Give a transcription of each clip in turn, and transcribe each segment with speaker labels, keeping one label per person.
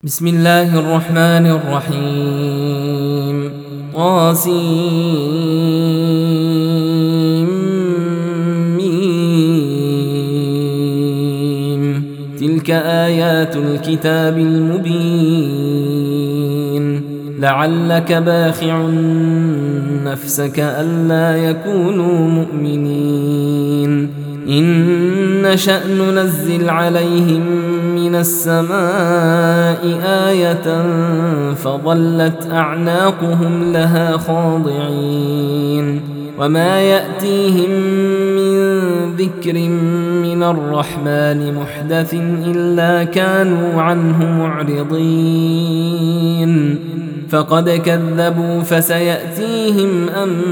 Speaker 1: بسم الله الرحمن الرحيم طاسيم تلك آيات الكتاب المبين لعلك باخع نفسك ألا يكونوا مؤمنين إن نشأ ننزل عليهم من السماء آية فظلت أعناقهم لها خاضعين وما يأتيهم من ذكر من الرحمن محدث إلا كانوا عنه معرضين فقد كذبوا فسيأتيهم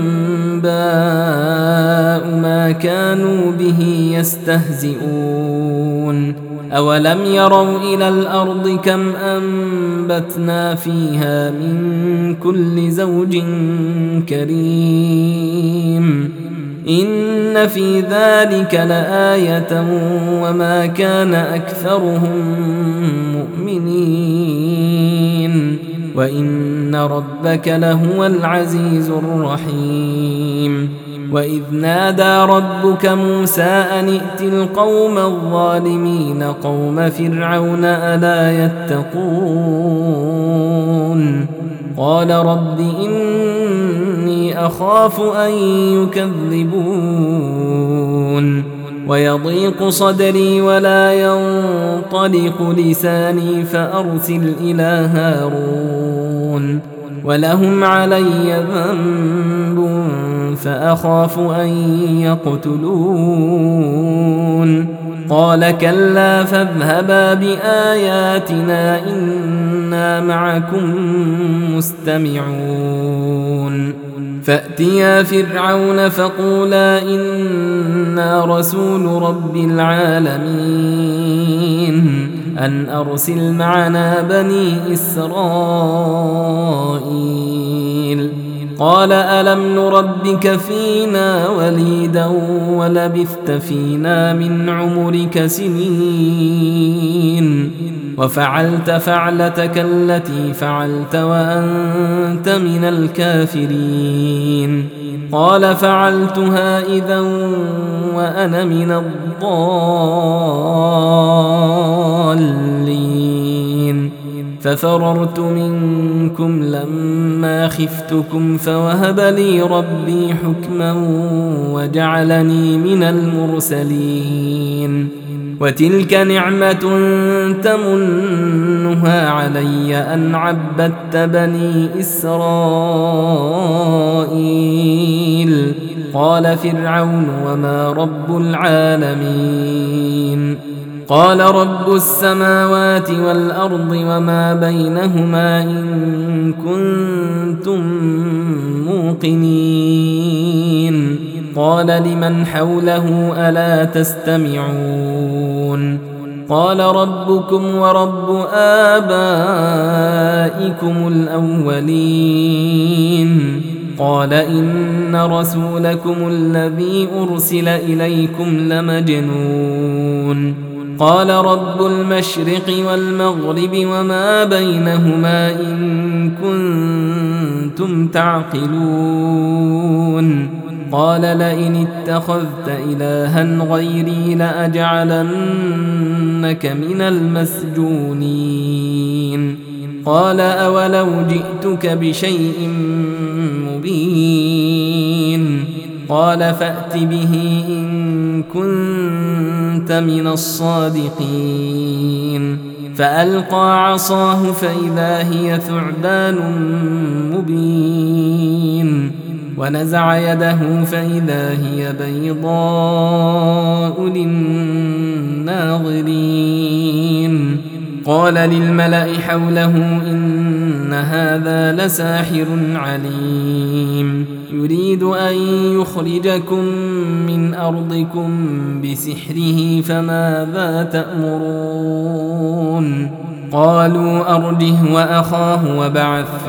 Speaker 1: أنباء ما كانوا به يستهزئون أولم يروا إلى الأرض كم أنبتنا فيها من كل زوج كريم إن في ذلك لآية وما كان أكثرهم مؤمنين وإن ربك لهو العزيز الرحيم وإذ نادى ربك موسى أن ائت القوم الظالمين قوم فرعون ألا يتقون قال رب إني أخاف أن يكذبون ويضيق صدري ولا ينطلق لساني فأرسل إلى هارون ولهم علي ذنب فأخاف أن يقتلون قال كلا فاذهبا بآياتنا إنا معكم مستمعون فأتيا فرعون فقولا إنا رسول رب العالمين أن أرسل معنا بني إسرائيل قال ألم نربك فينا وليدا ولبثت فينا من عمرك سنين وفعلت فعلتك التي فعلت وأنت من الكافرين قال فعلتها إذا وأنا من الضالين ففررت منكم لما خفتكم فوهب لي ربي حكما وجعلني من المرسلين وتلك نعمة تمنها علي أن عبدت بني إسرائيل قال فرعون وما رب العالمين قال رب السماوات والأرض وما بينهما إن كنتم موقنين قال لمن حوله ألا تستمعون قال ربكم ورب آبائكم الأولين قال إن رسولكم الذي أرسل إليكم لمجنون قال رب المشرق والمغرب وما بينهما إن كنتم تعقلون قال لئن اتخذت إلها غيري لأجعلنك من المسجونين قال أولو جئتك بشيء مبين قال فأت به إن كنت من الصادقين فألقى عصاه فإذا هي ثعبان مبين ونزع يده فإذا هي بيضاء للناظرين قال للملأ حوله إن هذا لساحر عليم يريد أن يخرجكم من أرضكم بسحره فماذا تأمرون قالوا أرجه وأخاه وبعث في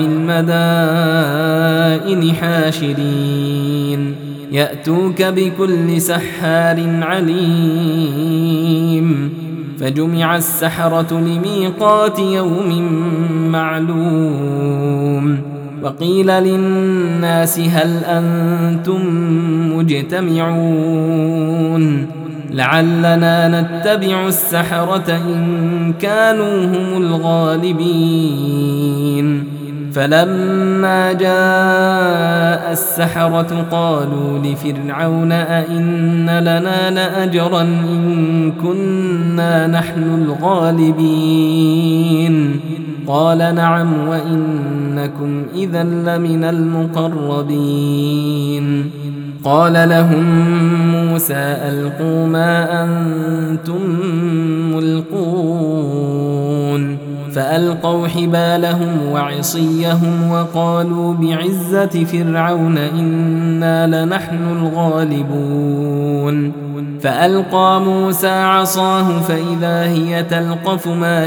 Speaker 1: المدائن حاشرين يأتوك بكل سحار عليم فجمع السحرة لميقات يوم معلوم وقيل للناس هل أنتم مجتمعون لعلنا نتبع السحرة إن كانوا هم الغالبين فلما جاء السحرة قالوا لفرعون أئن لنا لأجرا إن كنا نحن الغالبين قال نعم وإنكم إذا لمن المقربين قال لهم موسى ألقوا ما أنتم ملقون فألقوا حبالهم وعصيهم وقالوا بعزة فرعون إنا لنحن الغالبون فألقى موسى عصاه فإذا هي تلقف ما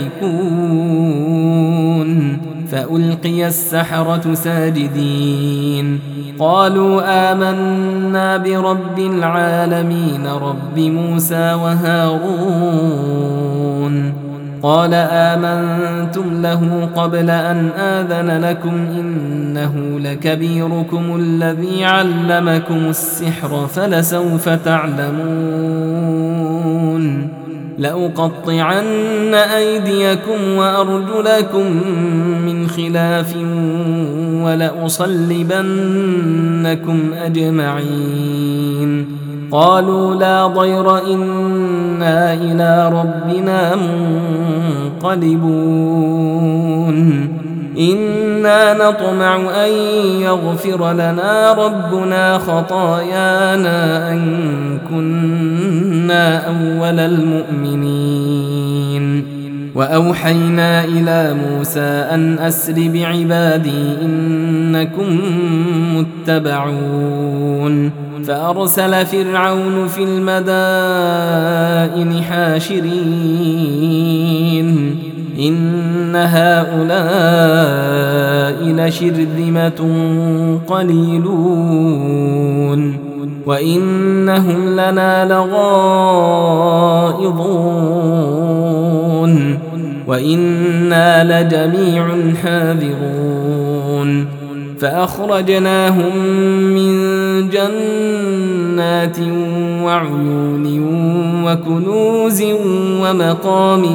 Speaker 1: يأفكون فألقي السحرة ساجدين قالوا آمنا برب العالمين رب موسى وهارون قال آمنتم له قبل أن آذن لكم إنه لكبيركم الذي علمكم السحر فلسوف تعلمون لأقطعن أيديكم وأرجلكم من خلاف ولأصلبنكم أجمعين قالوا لا ضير إنا إلى ربنا منقلبون إنا نطمع أن يغفر لنا ربنا خطايانا أن كنا أول المؤمنين وأوحينا إلى موسى أن أسر بعبادي إنكم متبعون فأرسل فرعون في المدائن حاشرين إن هؤلاء لشرذمة قليلون وإنهم لنا لغائظون وإنا لجميع حاذرون فأخرجناهم من جنات وعيون وكنوز ومقام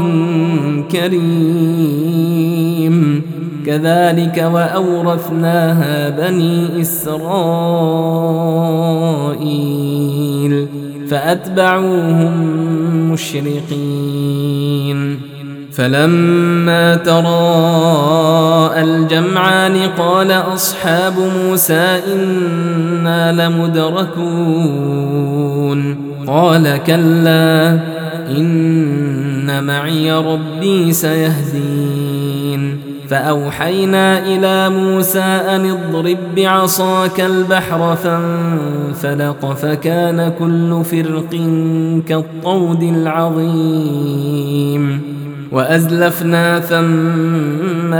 Speaker 1: كريم كذلك وأورثناها بني إسرائيل فأتبعوهم مشرقين فلما تراءى الجمعان قال أصحاب موسى إنا لمدركون قال كلا إن معي ربي سيهدين فأوحينا إلى موسى أن اضرب بعصاك البحر فانفلق فكان كل فرق كالطود العظيم وأزلفنا ثم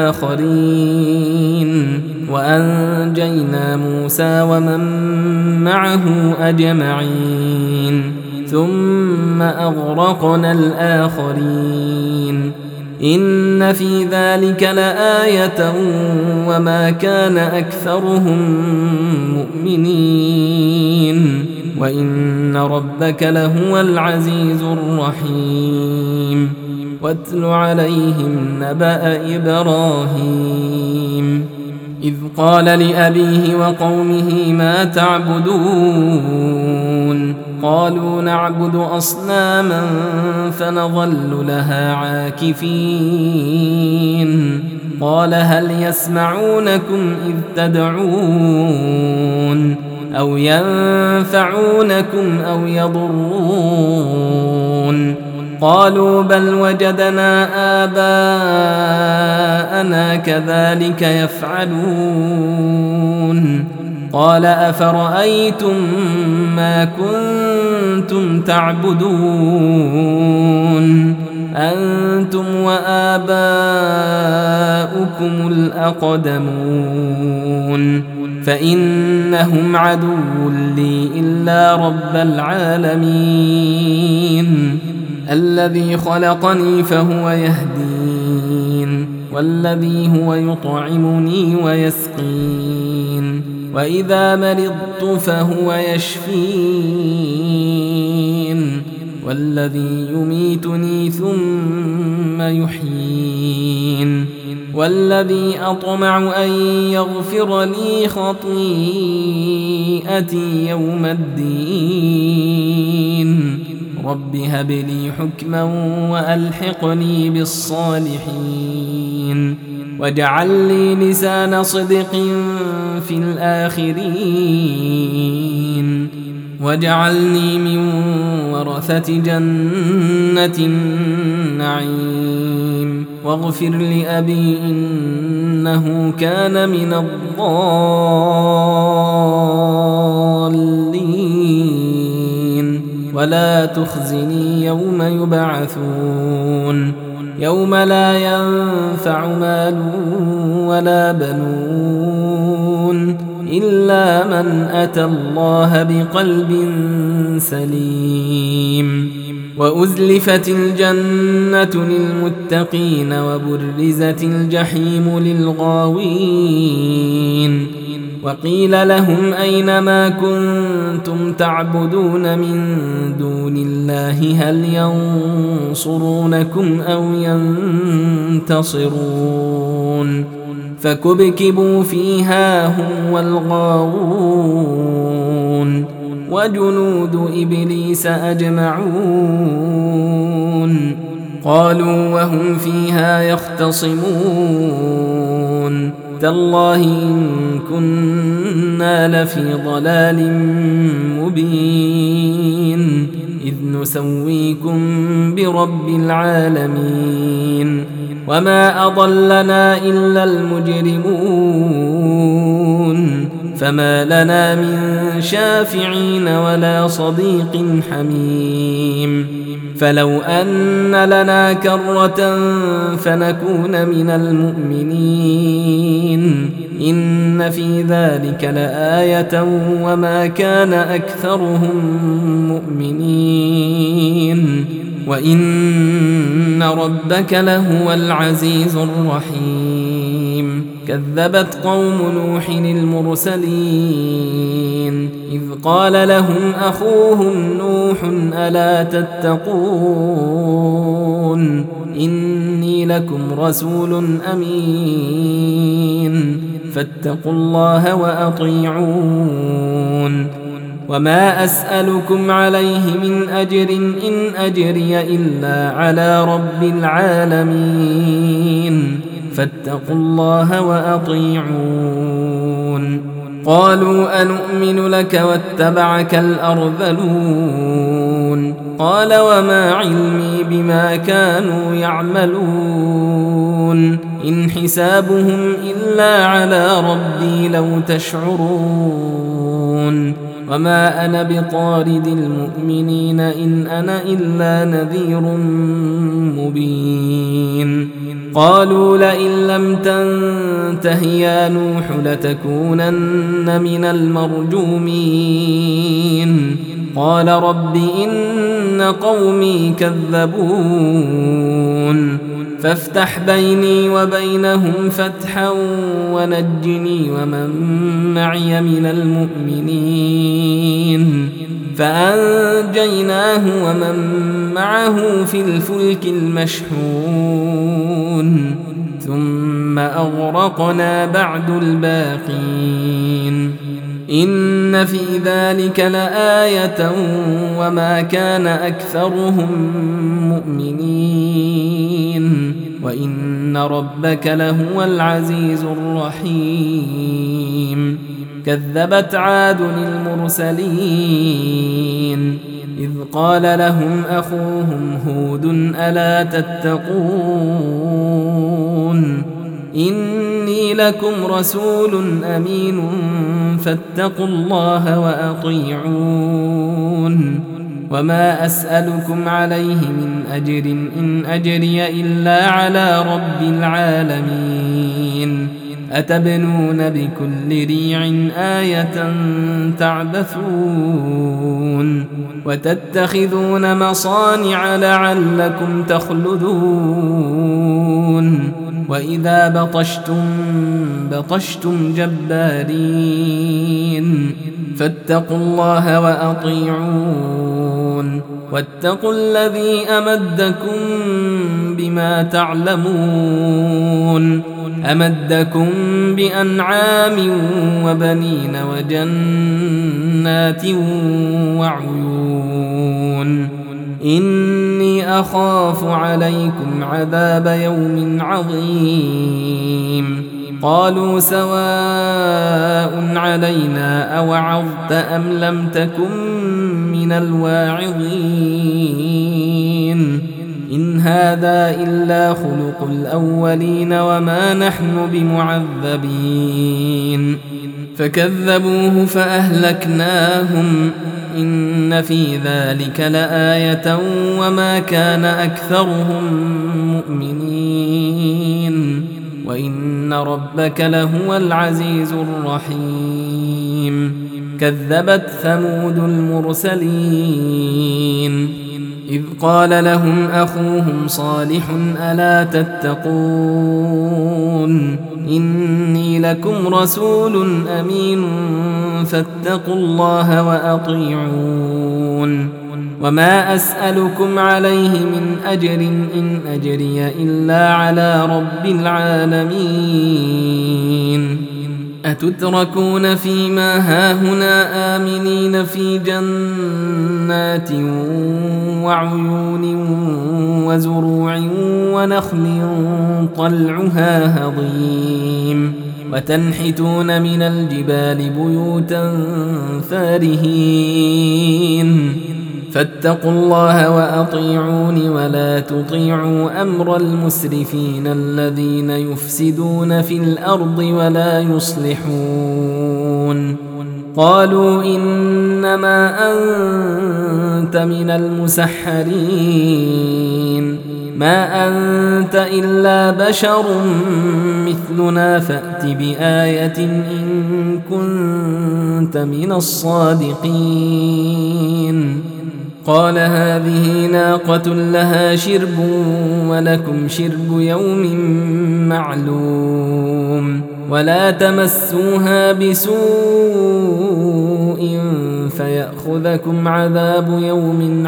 Speaker 1: الآخرين وأنجينا موسى ومن معه أجمعين ثم أغرقنا الآخرين إن في ذلك لآية وما كان أكثرهم مؤمنين وإن ربك لهو العزيز الرحيم واتل عليهم نبأ إبراهيم إذ قال لأبيه وقومه ما تعبدون قالوا نعبد أصناما فنظل لها عاكفين قال هل يسمعونكم إذ تدعون أو ينفعونكم أو يضرون قالوا بل وجدنا آباءنا كذلك يفعلون قال أفرأيتم ما كنتم تعبدون أنتم وآباؤكم الأقدمون فإنهم عدو لي إلا رب العالمين الذي خلقني فهو يهدين والذي هو يطعمني ويسقين وإذا مرضت فهو يشفين والذي يميتني ثم يحيين والذي أطمع أن يغفر لي خطيئتي يوم الدين رب هب لي حكما وألحقني بالصالحين واجعل لي لسان صدق في الآخرين واجعلني من ورثة جنة النعيم واغفر لأبي إنه كان من الضالين ولا تخزني يوم يبعثون يوم لا ينفع مال ولا بنون إلا من أتى الله بقلب سليم وأزلفت الجنة للمتقين وبرزت الجحيم للغاوين وقيل لهم أين ما كنتم تعبدون من دون الله هل ينصرونكم أو ينتصرون فكبكبوا فيها هم والغاوون وجنود إبليس أجمعون قالوا وهم فيها يختصمون تالله إن كنا لفي ضلال مبين إذ نسويكم برب العالمين وما أضلنا إلا المجرمون فما لنا من شافعين ولا صديق حميم فلو أن لنا كرة فنكون من المؤمنين إن في ذلك لآية وما كان أكثرهم مؤمنين وإن ربك لهو العزيز الرحيم كذبت قوم نوح المرسلين إذ قال لهم أخوهم نوح ألا تتقون إني لكم رسول أمين فاتقوا الله وأطيعون وما أسألكم عليه من أجر إن أجري إلا على رب العالمين فاتقوا الله وأطيعون قالوا أنؤمن لك واتبعك الأرذلون قال وما علمي بما كانوا يعملون إن حسابهم إلا على ربي لو تشعرون وما أنا بطارد المؤمنين إن أنا إلا نذير مبين قالوا لئن لم تنته يا نوح لتكونن من المرجومين قال رب إن قومي كذبون فافتح بيني وبينهم فتحا ونجني ومن معي من المؤمنين فأنجيناه ومن معه في الفلك المشحون ثم أغرقنا بعد الباقين إن في ذلك لآية وما كان أكثرهم مؤمنين وإن ربك لهو العزيز الرحيم كذبت عاد المرسلين إذ قال لهم أخوهم هود ألا تتقون إني لكم رسول أمين فاتقوا الله وأطيعون وما أسألكم عليه من أجر إن أجري إلا على رب العالمين أتبنون بكل ريع آية تعبثون وتتخذون مصانع لعلكم تخلدون وإذا بطشتم جبارين فاتقوا الله وأطيعون واتقوا الذي أمدكم بما تعلمون أمدكم بأنعام وبنين وجنات وعيون إني أخاف عليكم عذاب يوم عظيم قالوا سواء علينا أوعظت أم لم تكن من الواعظين إن هذا إلا خلق الأولين وما نحن بمعذبين فكذبوه فأهلكناهم إن في ذلك لآية وما كان أكثرهم مؤمنين وإن ربك لهو العزيز الرحيم كذبت ثمود المرسلين إذ قال لهم أخوهم صالح ألا تتقون إني لكم رسول أمين فاتقوا الله وأطيعون وما أسألكم عليه من أجر إن أجري إلا على رب العالمين أتتركون فيما هاهنا آمنين في جنات وعيون وزروع ونخل طلعها هضيم وتنحتون من الجبال بيوتا فارهين فاتقوا الله وأطيعون ولا تطيعوا أمر المسرفين الذين يفسدون في الأرض ولا يصلحون قالوا إنما أنت من المسحرين ما أنت إلا بشر مثلنا فأت بآية إن كنت من الصادقين قال هذه ناقة لها شرب ولكم شرب يوم معلوم ولا تمسوها بسوء فيأخذكم عذاب يوم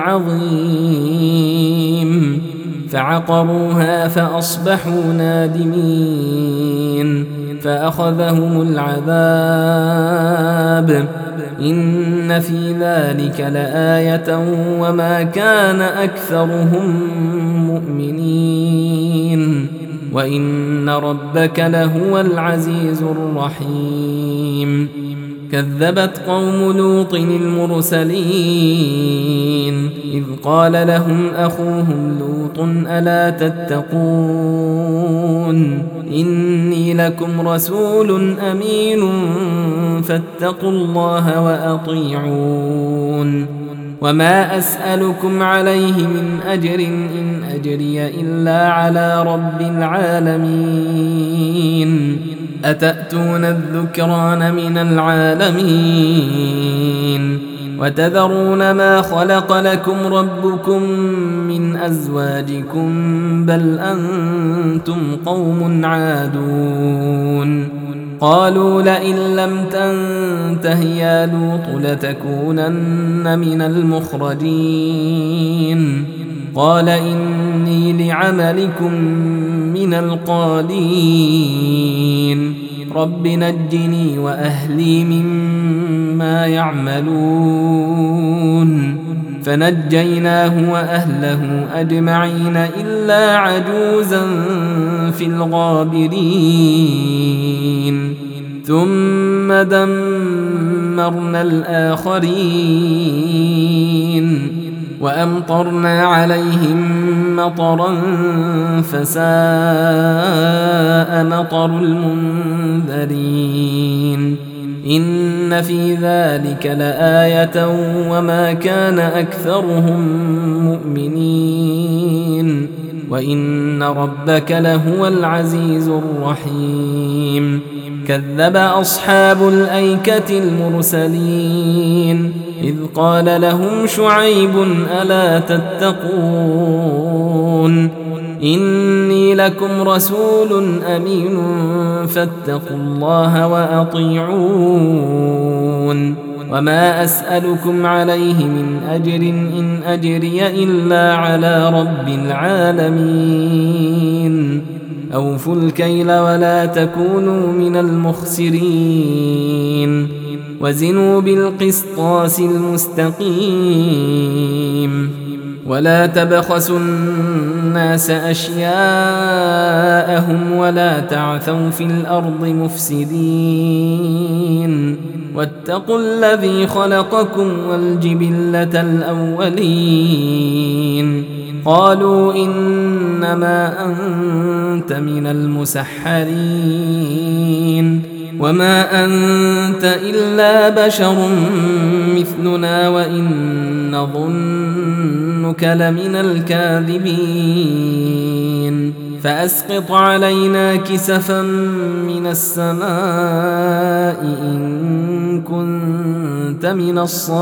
Speaker 1: عظيم فعقروها فأصبحوا نادمين فأخذهم العذاب إن في ذلك لآية وما كان أكثرهم مؤمنين وإن ربك لهو العزيز الرحيم كذبت قوم لوط المرسلين إذ قال لهم أخوهم لوط ألا تتقون إني لكم رسول أمين فاتقوا الله وأطيعون وما أسألكم عليه من أجر إن أجري إلا على رب العالمين أتأتون الذكران من العالمين وتذرون ما خلق لكم ربكم من أزواجكم بل أنتم قوم عادون قالوا لئن لم تنته يا لوط لتكونن من المخرجين قال إني لعملكم من القالين رب نجني وأهلي مما يعملون فنجيناه وأهله أجمعين إلا عجوزا في الغابرين ثم دمرنا الآخرين وأمطرنا عليهم مطرا فساء مطر المنذرين إن في ذلك لآية وما كان أكثرهم مؤمنين وإن ربك لهو العزيز الرحيم كذب أصحاب الأيكة المرسلين إذ قال لهم شعيب ألا تتقون إني لكم رسول أمين فاتقوا الله وأطيعون وما أسألكم عليه من أجر إن أجري إلا على رب العالمين أوفوا الكيل ولا تكونوا من المخسرين وزنوا بالقسطاس المستقيم ولا تبخسوا الناس أشياءهم ولا تعثوا في الأرض مفسدين واتقوا الذي خلقكم والجبلة الأولين قالوا إنما أنت من المسحرين وما أنت إلا بشر مثلنا وإن نظنك لمن الكاذبين فأسقط علينا كسفا من السماء إن كنت من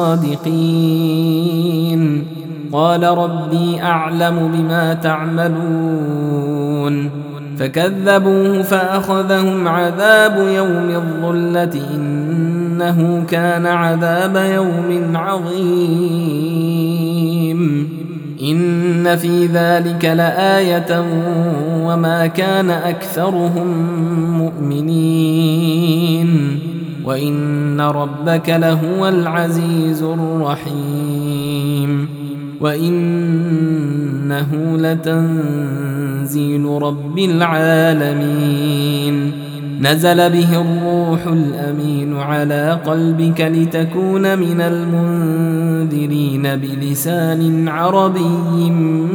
Speaker 1: الصادقين قال ربي أعلم بما تعملون فكذبوه فأخذهم عذاب يوم الظلة إنه كان عذاب يوم عظيم إن في ذلك لآية وما كان أكثرهم مؤمنين وإن ربك لهو العزيز الرحيم وإنه لتنزيل رب العالمين نزل به الروح الأمين على قلبك لتكون من المنذرين بلسان عربي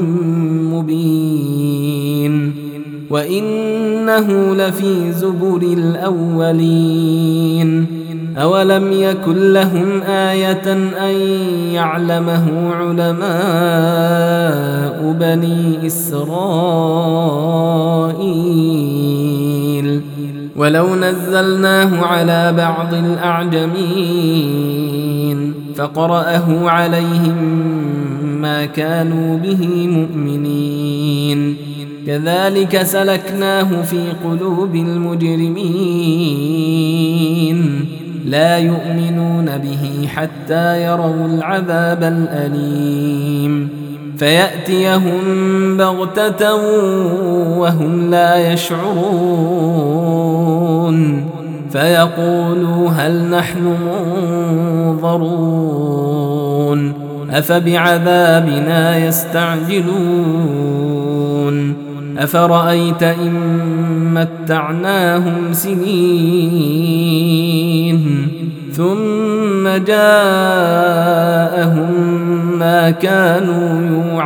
Speaker 1: مبين وإنه لفي زبر الأولين أولم يكن لهم آية أن يعلمه علماء بني إسرائيل ولو نزلناه على بعض الأعجمين فقرأه عليهم ما كانوا به مؤمنين كذلك سلكناه في قلوب المجرمين لا يؤمنون به حتى يروا العذاب الأليم فيأتيهم بغتة وهم لا يشعرون فيقولوا هل نحن منظرون أفبعذابنا يستعجلون أفرأيت إن متعناهم سنين ثم جاءهم ما كانوا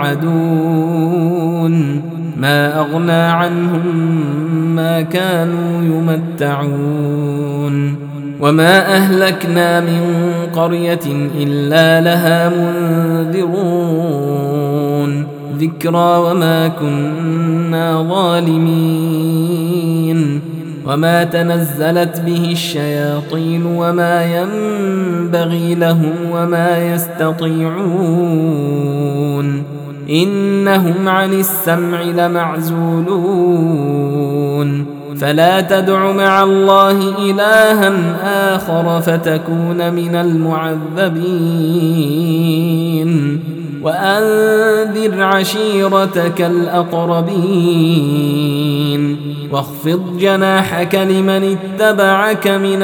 Speaker 1: يوعدون ما أغنى عنهم ما كانوا يمتعون وما أهلكنا من قرية إلا لها منذرون ذكرى وما كنا ظالمين وما تنزلت به الشياطين وما ينبغي لهم وما يستطيعون إنهم عن السمع لمعزولون فلا تدع مع الله إلها آخر فتكون من المعذبين وأنذر عشيرتك الأقربين واخفض جناحك لمن اتبعك من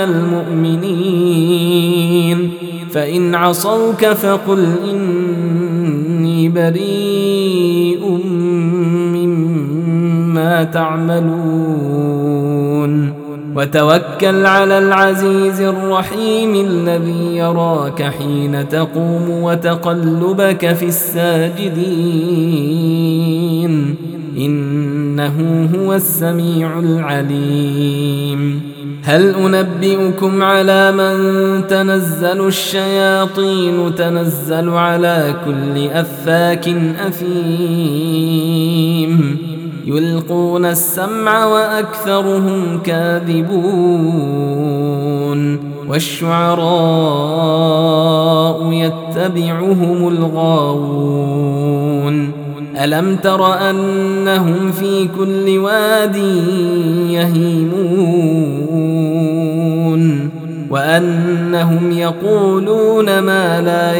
Speaker 1: المؤمنين فإن عصوك فقل إني بريء مما تعملون وتوكل على العزيز الرحيم الذي يراك حين تقوم وتقلبك في الساجدين إنه هو السميع العليم هل أنبئكم على من تنزل الشياطين تنزل على كل أفاك أثيم يلقون السمع وأكثرهم كاذبون والشعراء يتبعهم الغاوون ألم تر أنهم في كل واد يهيمون وأنهم يقولون ما لا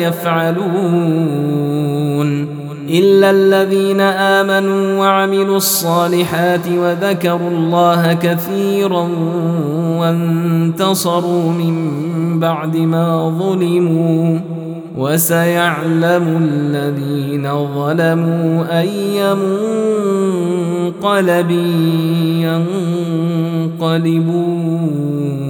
Speaker 1: يفعلون إلا الذين آمنوا وعملوا الصالحات وذكروا الله كثيرا وانتصروا من بعد ما ظلموا وسيعلم الذين ظلموا أي منقلب ينقلبون